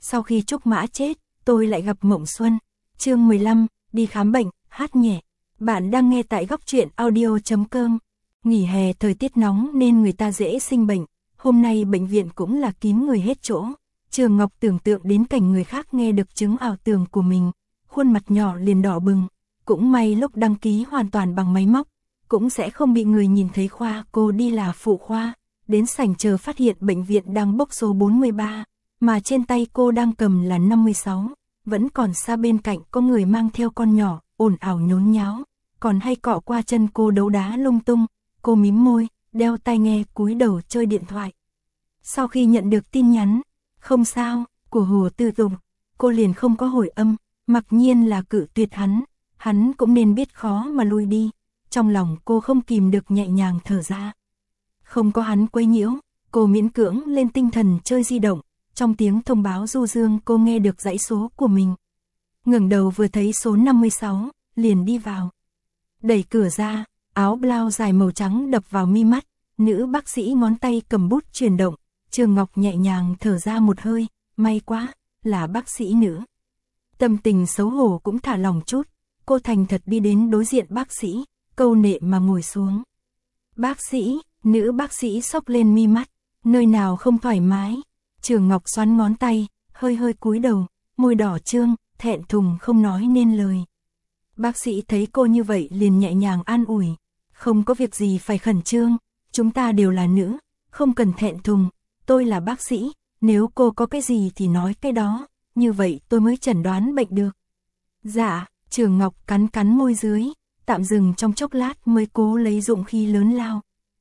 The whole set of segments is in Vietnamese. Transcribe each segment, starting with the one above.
Sau khi Trúc Mã chết, tôi lại gặp Mộng Xuân. Chương 15, đi khám bệnh, hát nhẹ. Bạn đang nghe tại góc truyện audio.com. Nghỉ hè thời tiết nóng nên người ta dễ sinh bệnh. Hôm nay bệnh viện cũng là kín người hết chỗ. Trường Ngọc tưởng tượng đến cảnh người khác nghe được chứng ảo tưởng của mình. Khuôn mặt nhỏ liền đỏ bừng. Cũng may lúc đăng ký hoàn toàn bằng máy móc. Cũng sẽ không bị người nhìn thấy khoa cô đi là phụ khoa. Đến sảnh chờ phát hiện bệnh viện đang bốc số 43. Mà trên tay cô đang cầm là 56. Vẫn còn xa bên cạnh có người mang theo con nhỏ, ồn ào nhốn nháo. Còn hay cọ qua chân cô đấu đá lung tung. Cô mím môi, đeo tai nghe cúi đầu chơi điện thoại. Sau khi nhận được tin nhắn, không sao, của Hồ Tư Tùng, cô liền không có hồi âm, mặc nhiên là cự tuyệt hắn cũng nên biết khó mà lui đi. Trong lòng cô không kìm được nhẹ nhàng thở ra. Không có hắn quấy nhiễu, cô miễn cưỡng lên tinh thần chơi di động. Trong tiếng thông báo du dương cô nghe được dãy số của mình. Ngẩng đầu vừa thấy số 56, liền đi vào. Đẩy cửa ra, áo blouse dài màu trắng đập vào mi mắt, nữ bác sĩ ngón tay cầm bút chuyển động. Trường Ngọc nhẹ nhàng thở ra một hơi, may quá, là bác sĩ nữ. Tâm tình xấu hổ cũng thả lỏng chút, cô thành thật đi đến đối diện bác sĩ, câu nệ mà ngồi xuống. Bác sĩ, nữ bác sĩ xốc lên mi mắt, nơi nào không thoải mái. Trường Ngọc xoắn ngón tay, hơi cúi đầu, môi đỏ trương, thẹn thùng không nói nên lời. Bác sĩ thấy cô như vậy liền nhẹ nhàng an ủi, không có việc gì phải khẩn trương, chúng ta đều là nữ, không cần thẹn thùng, tôi là bác sĩ, nếu cô có cái gì thì nói cái đó, như vậy tôi mới chẩn đoán bệnh được. Dạ, Trường Ngọc cắn môi dưới, tạm dừng trong chốc lát mới cố lấy dũng khí lớn lao.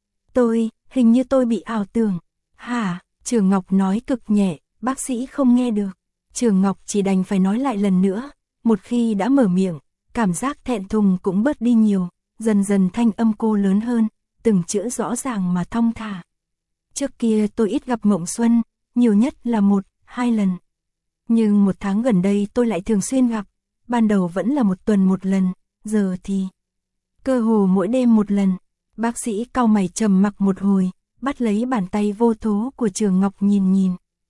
Hình như tôi bị ảo tưởng. Hả? Trường Ngọc nói cực nhẹ, bác sĩ không nghe được. Trường Ngọc chỉ đành phải nói lại lần nữa, một khi đã mở miệng, cảm giác thẹn thùng cũng bớt đi nhiều, dần dần thanh âm cô lớn hơn, từng chữ rõ ràng mà thong thả. Trước kia tôi ít gặp Mộng Xuân, nhiều nhất là 1-2 lần. Nhưng một tháng gần đây tôi lại thường xuyên gặp, ban đầu vẫn là một tuần một lần, giờ thì cơ hồ mỗi đêm một lần. Bác sĩ cau mày trầm mặc một hồi, bắt lấy bàn tay vô thố của Trường Ngọc nhìn.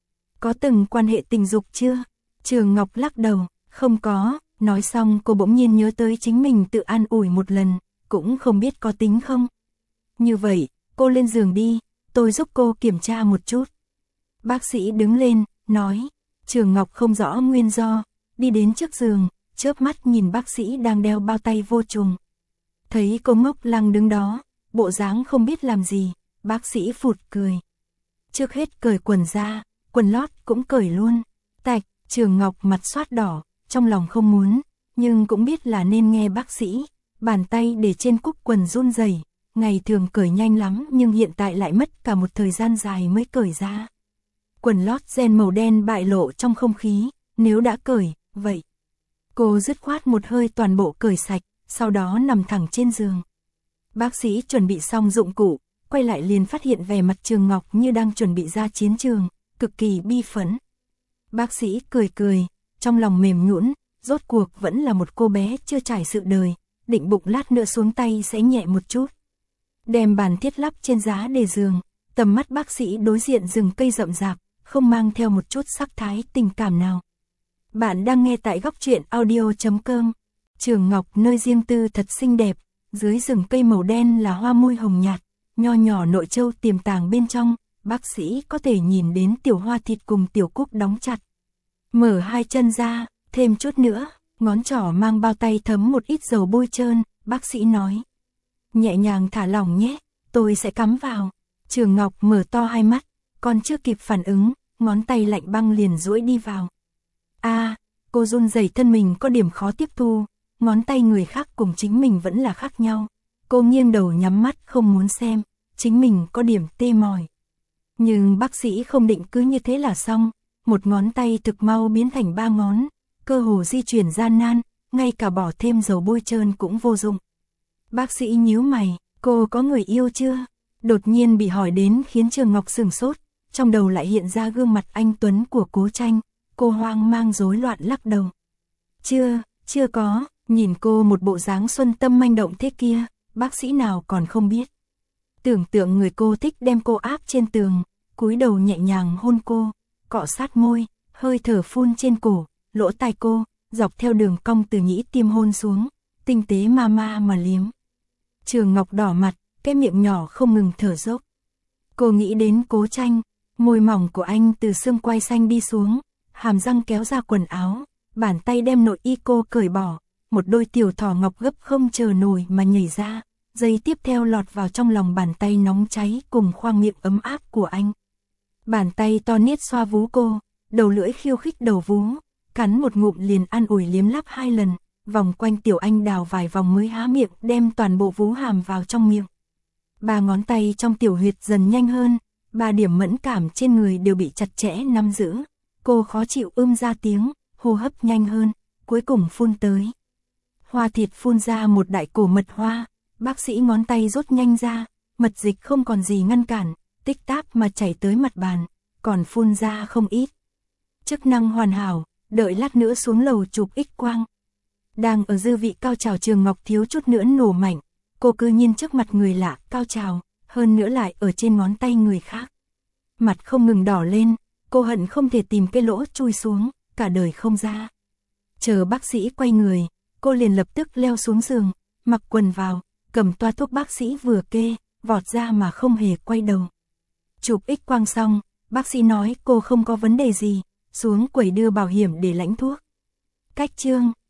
Có từng quan hệ tình dục chưa? Trường Ngọc lắc đầu, không có. Nói xong cô bỗng nhiên nhớ tới chính mình tự an ủi một lần, cũng không biết có tính không. Như vậy, cô lên giường đi, tôi giúp cô kiểm tra một chút. Bác sĩ đứng lên, nói. Trường Ngọc không rõ nguyên do, đi đến trước giường, chớp mắt nhìn bác sĩ đang đeo bao tay vô trùng. Thấy cô ngốc lăng đứng đó, bộ dáng không biết làm gì, bác sĩ phụt cười. Trước hết cởi quần ra, quần lót cũng cởi luôn. Tạch, Trường Ngọc mặt xoát đỏ, trong lòng không muốn, nhưng cũng biết là nên nghe bác sĩ. Bàn tay để trên cúc quần run rẩy, ngày thường cởi nhanh lắm nhưng hiện tại lại mất cả một thời gian dài mới cởi ra. Quần lót ren màu đen bại lộ trong không khí, nếu đã cởi, vậy. Cô dứt khoát một hơi toàn bộ cởi sạch, sau đó nằm thẳng trên giường. Bác sĩ chuẩn bị xong dụng cụ, quay lại liền phát hiện vẻ mặt Trường Ngọc như đang chuẩn bị ra chiến trường, cực kỳ bi phẫn. Bác sĩ cười, trong lòng mềm nhũn, rốt cuộc vẫn là một cô bé chưa trải sự đời, định bụng lát nữa xuống tay sẽ nhẹ một chút. Đem bàn thiết lắp trên giá để giường, tầm mắt bác sĩ đối diện rừng cây rậm rạp, không mang theo một chút sắc thái tình cảm nào. Bạn đang nghe tại góc truyện audio.com. Trường Ngọc nơi riêng tư thật xinh đẹp, dưới rừng cây màu đen là hoa môi hồng nhạt, nho nhỏ nội châu tiềm tàng bên trong, bác sĩ có thể nhìn đến tiểu hoa thịt cùng tiểu cúc đóng chặt. Mở hai chân ra, thêm chút nữa, ngón trỏ mang bao tay thấm một ít dầu bôi trơn, bác sĩ nói. Nhẹ nhàng thả lỏng nhé, tôi sẽ cắm vào. Trường Ngọc mở to hai mắt, còn chưa kịp phản ứng, ngón tay lạnh băng liền duỗi đi vào. Cô run rẩy thân mình có điểm khó tiếp thu, ngón tay người khác cùng chính mình vẫn là khác nhau. Cô nghiêng đầu nhắm mắt không muốn xem, chính mình có điểm tê mỏi. Nhưng bác sĩ không định cứ như thế là xong, một ngón tay thực mau biến thành 3 ngón, cơ hồ di chuyển gian nan, ngay cả bỏ thêm dầu bôi trơn cũng vô dụng. Bác sĩ nhíu mày, cô có người yêu chưa? Đột nhiên bị hỏi đến khiến Trường Ngọc sửng sốt, trong đầu lại hiện ra gương mặt anh tuấn của Cố Tranh, cô hoang mang rối loạn lắc đầu. Chưa có, nhìn cô một bộ dáng xuân tâm manh động thế kia, bác sĩ nào còn không biết. Tưởng tượng người cô thích đem cô áp trên tường, cúi đầu nhẹ nhàng hôn cô, cọ sát môi, hơi thở phun trên cổ, lỗ tai cô, dọc theo đường cong từ nhĩ tiêm hôn xuống, tinh tế ma mà liếm. Trường Ngọc đỏ mặt, cái miệng nhỏ không ngừng thở dốc. Cô nghĩ đến Cố Tranh, môi mỏng của anh từ xương quai xanh đi xuống, hàm răng kéo ra quần áo, bàn tay đem nội y cô cởi bỏ, một đôi tiểu thỏ ngọc gấp không chờ nổi mà nhảy ra, giây tiếp theo lọt vào trong lòng bàn tay nóng cháy cùng khoang miệng ấm áp của anh. Bàn tay to niết xoa vú cô, đầu lưỡi khiêu khích đầu vú, cắn một ngụm liền an ủi liếm láp 2 lần, vòng quanh tiểu anh đào vài vòng mới há miệng đem toàn bộ vú hàm vào trong miệng. 3 ngón tay trong tiểu huyệt dần nhanh hơn, 3 điểm mẫn cảm trên người đều bị chặt chẽ nắm giữ. Cô khó chịu ra tiếng, hô hấp nhanh hơn, cuối cùng phun tới. Hoa thịt phun ra một đại cổ mật hoa, bác sĩ ngón tay rút nhanh ra, mật dịch không còn gì ngăn cản, tích táp mà chảy tới mặt bàn, còn phun ra không ít. Chức năng hoàn hảo, đợi lát nữa xuống lầu chụp X-quang. Đang ở dư vị cao trào Trường Ngọc thiếu chút nữa nổ mạnh, cô cư nhiên trước mặt người lạ cao trào, hơn nữa lại ở trên ngón tay người khác. Mặt không ngừng đỏ lên, cô hận không thể tìm cái lỗ chui xuống, cả đời không ra. Chờ bác sĩ quay người, cô liền lập tức leo xuống giường, mặc quần vào, cầm toa thuốc bác sĩ vừa kê, vọt ra mà không hề quay đầu. Chụp X-quang xong, bác sĩ nói cô không có vấn đề gì, xuống quầy đưa bảo hiểm để lãnh thuốc. Cách chương